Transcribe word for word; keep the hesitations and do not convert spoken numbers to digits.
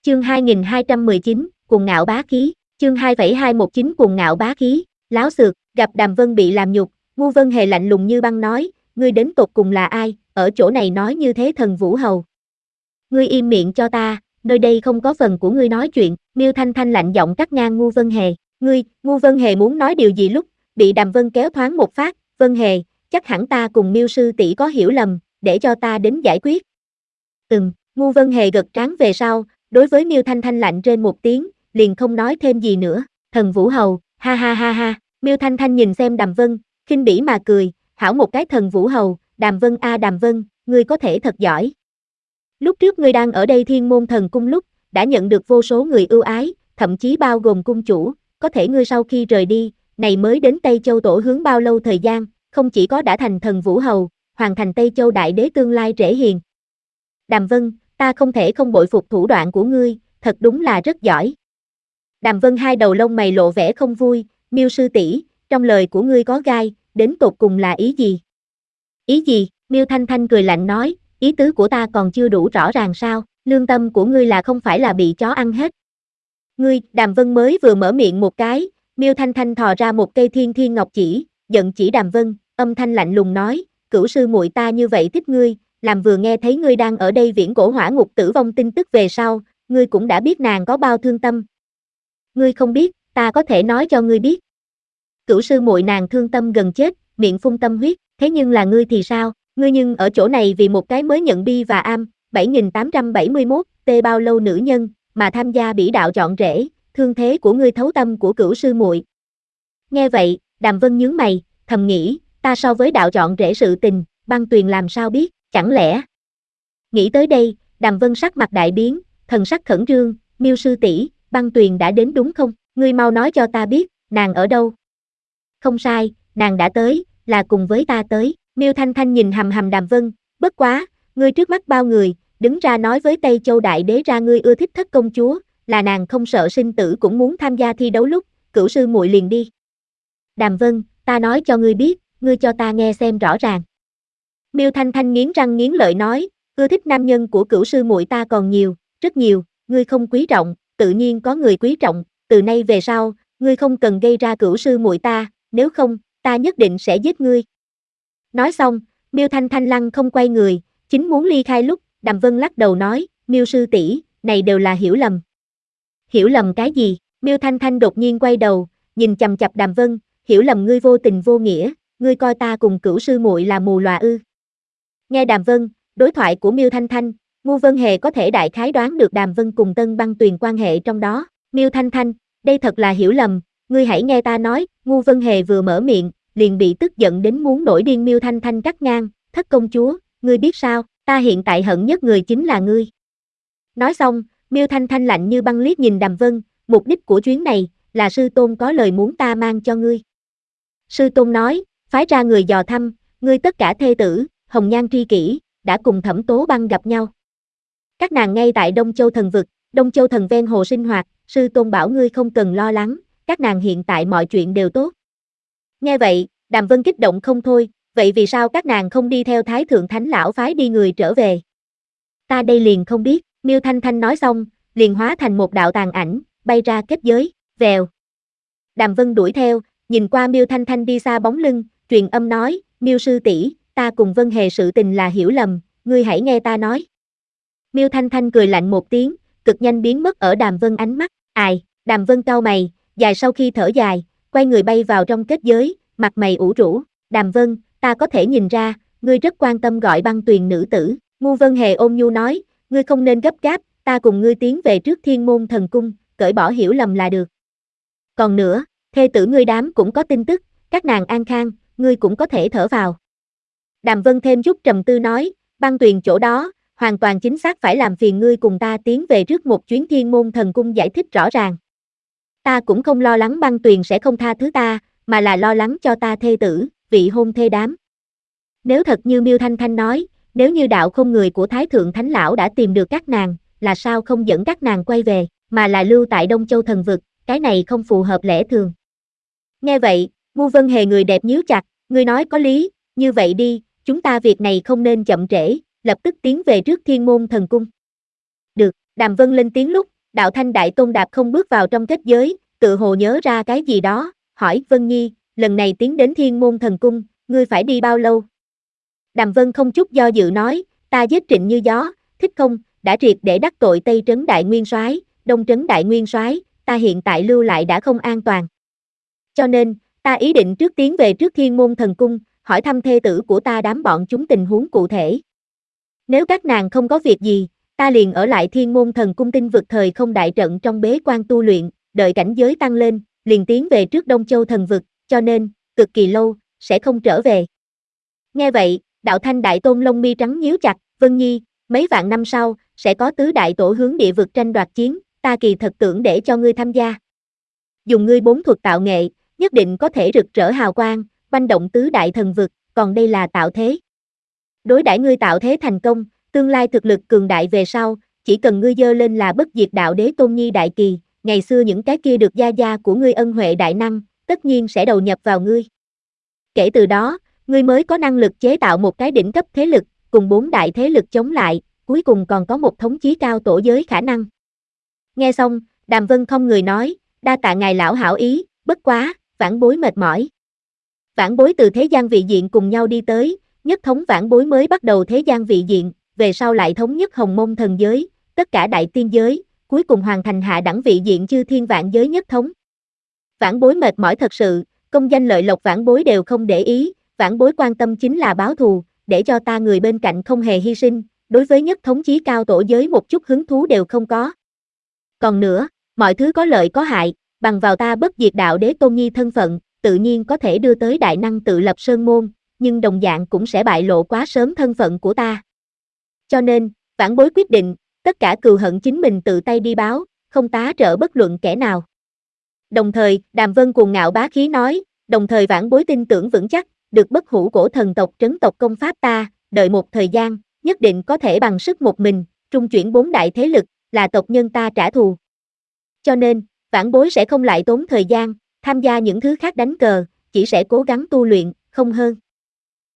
chương hai nghìn hai trăm mười chín, cuồng ngạo bá khí, chương hai phẩy hai một chín cuồng ngạo bá khí, láo xược, gặp Đàm Vân bị làm nhục, Ngu Vân Hề lạnh lùng như băng nói, ngươi đến tột cùng là ai, ở chỗ này nói như thế thần Vũ Hầu. Ngươi im miệng cho ta, nơi đây không có phần của ngươi nói chuyện, Miêu Thanh Thanh lạnh giọng cắt ngang Ngu Vân Hề, ngươi, Ngu Vân Hề muốn nói điều gì lúc, bị Đàm Vân kéo thoáng một phát, Vân Hề, chắc hẳn ta cùng Miêu sư tỷ có hiểu lầm, để cho ta đến giải quyết. Ừm, Ngu Vân Hề gật trán về sau, đối với Miêu Thanh Thanh lạnh trên một tiếng, liền không nói thêm gì nữa, thần Vũ Hầu, ha ha ha ha, Miêu Thanh Thanh nhìn xem Đàm Vân, khinh bỉ mà cười, hảo một cái thần Vũ Hầu, Đàm Vân a Đàm Vân, ngươi có thể thật giỏi. Lúc trước ngươi đang ở đây Thiên Môn Thần Cung lúc, đã nhận được vô số người ưu ái, thậm chí bao gồm cung chủ, có thể ngươi sau khi rời đi, này mới đến Tây Châu tổ hướng bao lâu thời gian, không chỉ có đã thành thần Vũ Hầu, hoàn thành Tây Châu đại đế tương lai trễ hiền. Đàm Vân, ta không thể không bội phục thủ đoạn của ngươi, thật đúng là rất giỏi. Đàm Vân hai đầu lông mày lộ vẻ không vui, Miêu sư tỷ, trong lời của ngươi có gai, đến tột cùng là ý gì? Ý gì? Miêu Thanh Thanh cười lạnh nói, ý tứ của ta còn chưa đủ rõ ràng sao, lương tâm của ngươi là không phải là bị chó ăn hết. Ngươi, Đàm Vân mới vừa mở miệng một cái, Miêu Thanh Thanh thò ra một cây thiên thiên ngọc chỉ, giận chỉ Đàm Vân, âm thanh lạnh lùng nói, cửu sư muội ta như vậy thích ngươi, làm vừa nghe thấy ngươi đang ở đây viễn cổ hỏa ngục tử vong tin tức về sau, ngươi cũng đã biết nàng có bao thương tâm. Ngươi không biết, ta có thể nói cho ngươi biết. Cửu sư muội nàng thương tâm gần chết, miệng phun tâm huyết, thế nhưng là ngươi thì sao, ngươi nhưng ở chỗ này vì một cái mới nhận bi và am, bảy nghìn tám trăm bảy mươi mốt, tê bao lâu nữ nhân, mà tham gia bỉ đạo chọn rễ, thương thế của ngươi thấu tâm của cửu sư muội. Nghe vậy, Đàm Vân nhướng mày, thầm nghĩ, ta so với đạo chọn rễ sự tình, Băng Tuyền làm sao biết, chẳng lẽ. Nghĩ tới đây, Đàm Vân sắc mặt đại biến, thần sắc khẩn trương, Miêu sư tỷ, Băng Tuyền đã đến đúng không, ngươi mau nói cho ta biết, nàng ở đâu. Không sai, nàng đã tới, là cùng với ta tới, Miêu Thanh Thanh nhìn hầm hầm Đàm Vân, bất quá, ngươi trước mắt bao người, đứng ra nói với Tây Châu đại đế ra ngươi ưa thích thất công chúa, là nàng không sợ sinh tử cũng muốn tham gia thi đấu lúc, cửu sư muội liền đi. Đàm Vân, ta nói cho ngươi biết, ngươi cho ta nghe xem rõ ràng. Miêu Thanh Thanh nghiến răng nghiến lợi nói, ưa thích nam nhân của cửu sư muội ta còn nhiều, rất nhiều, ngươi không quý trọng, tự nhiên có người quý trọng, từ nay về sau, ngươi không cần gây ra cửu sư muội ta, nếu không, ta nhất định sẽ giết ngươi. Nói xong, Miêu Thanh Thanh lăng không quay người, chính muốn ly khai lúc, Đàm Vân lắc đầu nói, Miêu sư tỷ, này đều là hiểu lầm. Hiểu lầm cái gì? Miêu Thanh Thanh đột nhiên quay đầu, nhìn chằm chằm Đàm Vân, hiểu lầm ngươi vô tình vô nghĩa, ngươi coi ta cùng cửu sư muội là mù lòa ư? Nghe Đàm Vân, đối thoại của Miêu Thanh Thanh, Ngu Vân Hề có thể đại khái đoán được Đàm Vân cùng Tân Băng Tuyền quan hệ trong đó. Miêu Thanh Thanh, đây thật là hiểu lầm, ngươi hãy nghe ta nói. Ngu Vân Hề vừa mở miệng, liền bị tức giận đến muốn nổi điên. Miêu Thanh Thanh cắt ngang, thất công chúa, ngươi biết sao, ta hiện tại hận nhất người chính là ngươi. Nói xong, Miêu Thanh Thanh lạnh như băng liếc nhìn Đàm Vân, mục đích của chuyến này, là sư tôn có lời muốn ta mang cho ngươi. Sư tôn nói, phái ra người dò thăm, ngươi tất cả thê tử, hồng nhan tri kỷ, đã cùng Thẩm Tố Băng gặp nhau. Các nàng ngay tại Đông Châu Thần Vực, Đông Châu Thần ven hồ sinh hoạt, sư tôn bảo ngươi không cần lo lắng, các nàng hiện tại mọi chuyện đều tốt. Nghe vậy, Đàm Vân kích động không thôi, vậy vì sao các nàng không đi theo Thái Thượng Thánh Lão phái đi người trở về? Ta đây liền không biết, Miêu Thanh Thanh nói xong, liền hóa thành một đạo tàn ảnh, bay ra kết giới, vèo. Đàm Vân đuổi theo, nhìn qua Miêu Thanh Thanh đi xa bóng lưng, truyền âm nói, Miêu sư tỷ, ta cùng Vân Hề sự tình là hiểu lầm, ngươi hãy nghe ta nói. Miêu Thanh Thanh cười lạnh một tiếng, cực nhanh biến mất ở Đàm Vân ánh mắt, ai, Đàm Vân cau mày, dài sau khi thở dài, quay người bay vào trong kết giới, mặt mày ủ rũ, Đàm Vân, ta có thể nhìn ra, ngươi rất quan tâm gọi Băng Tuyền nữ tử, Ngu Vân Hề ôn nhu nói, ngươi không nên gấp gáp, ta cùng ngươi tiến về trước Thiên Môn Thần Cung, cởi bỏ hiểu lầm là được. Còn nữa, thê tử ngươi đám cũng có tin tức, các nàng an khang, ngươi cũng có thể thở vào. Đàm Vân thêm chút trầm tư nói, Băng Tuyền chỗ đó, hoàn toàn chính xác phải làm phiền ngươi cùng ta tiến về trước một chuyến Thiên Môn Thần Cung giải thích rõ ràng. Ta cũng không lo lắng Băng Tuyền sẽ không tha thứ ta, mà là lo lắng cho ta thê tử, vị hôn thê đám. Nếu thật như Miêu Thanh Thanh nói, nếu như đạo không người của Thái Thượng Thánh Lão đã tìm được các nàng, là sao không dẫn các nàng quay về, mà là lưu tại Đông Châu Thần Vực, cái này không phù hợp lẽ thường. Nghe vậy, Ngu Vân Hề người đẹp nhíu chặt, ngươi nói có lý, như vậy đi, chúng ta việc này không nên chậm trễ, lập tức tiến về trước Thiên Môn Thần Cung. Được, Đàm Vân lên tiếng lúc, Đạo Thanh Đại Tôn đạp không bước vào trong kết giới, tự hồ nhớ ra cái gì đó, hỏi Vân Nhi, lần này tiến đến Thiên Môn Thần Cung, ngươi phải đi bao lâu? Đàm Vân không chút do dự nói, ta giết Trịnh Như Gió, thích không, đã triệt để đắc tội Tây Trấn Đại Nguyên Soái, Đông Trấn Đại Nguyên Soái, ta hiện tại lưu lại đã không an toàn. Cho nên, ta ý định trước tiến về trước Thiên Môn Thần Cung, hỏi thăm thê tử của ta đám bọn chúng tình huống cụ thể. Nếu các nàng không có việc gì, ta liền ở lại Thiên Môn Thần Cung tinh vực thời không đại trận trong bế quan tu luyện, đợi cảnh giới tăng lên, liền tiến về trước Đông Châu thần vực, cho nên, cực kỳ lâu, sẽ không trở về. Nghe vậy, Đạo Thanh Đại Tôn lông mi trắng nhíu chặt, Vân Nhi, mấy vạn năm sau, sẽ có tứ đại tổ hướng địa vực tranh đoạt chiến, ta kỳ thật tưởng để cho ngươi tham gia. Dùng ngươi bốn thuật tạo nghệ, nhất định có thể rực rỡ hào quang, oanh động tứ đại thần vực, còn đây là tạo thế. Đối đãi ngươi tạo thế thành công, tương lai thực lực cường đại về sau, chỉ cần ngươi dơ lên là bất diệt đạo đế tôn nhi đại kỳ, ngày xưa những cái kia được gia gia của ngươi ân huệ đại năng, tất nhiên sẽ đầu nhập vào ngươi. Kể từ đó, ngươi mới có năng lực chế tạo một cái đỉnh cấp thế lực, cùng bốn đại thế lực chống lại, cuối cùng còn có một thống chí cao tổ giới khả năng. Nghe xong, Đàm Vân không người nói, đa tạ ngài lão hảo ý, bất quá, vãn bối mệt mỏi. Vãn bối từ thế gian vị diện cùng nhau đi tới, nhất thống vãn bối mới bắt đầu thế gian vị diện, về sau lại thống nhất hồng môn thần giới, tất cả đại tiên giới, cuối cùng hoàn thành hạ đẳng vị diện chư thiên vạn giới nhất thống. Vãn bối mệt mỏi thật sự, công danh lợi lộc vãn bối đều không để ý, vãn bối quan tâm chính là báo thù, để cho ta người bên cạnh không hề hy sinh, đối với nhất thống chí cao tổ giới một chút hứng thú đều không có. Còn nữa, mọi thứ có lợi có hại, bằng vào ta bất diệt đạo đế tôn nhi thân phận, tự nhiên có thể đưa tới đại năng tự lập sơn môn, nhưng đồng dạng cũng sẽ bại lộ quá sớm thân phận của ta. Cho nên, vãn bối quyết định, tất cả cừu hận chính mình tự tay đi báo, không tá trợ bất luận kẻ nào. Đồng thời, Đàm Vân cuồng ngạo bá khí nói, đồng thời vãn bối tin tưởng vững chắc, được bất hủ cổ thần tộc trấn tộc công pháp ta, đợi một thời gian, nhất định có thể bằng sức một mình, trung chuyển bốn đại thế lực, là tộc nhân ta trả thù. Cho nên, vãn bối sẽ không lại tốn thời gian, tham gia những thứ khác đánh cờ, chỉ sẽ cố gắng tu luyện, không hơn.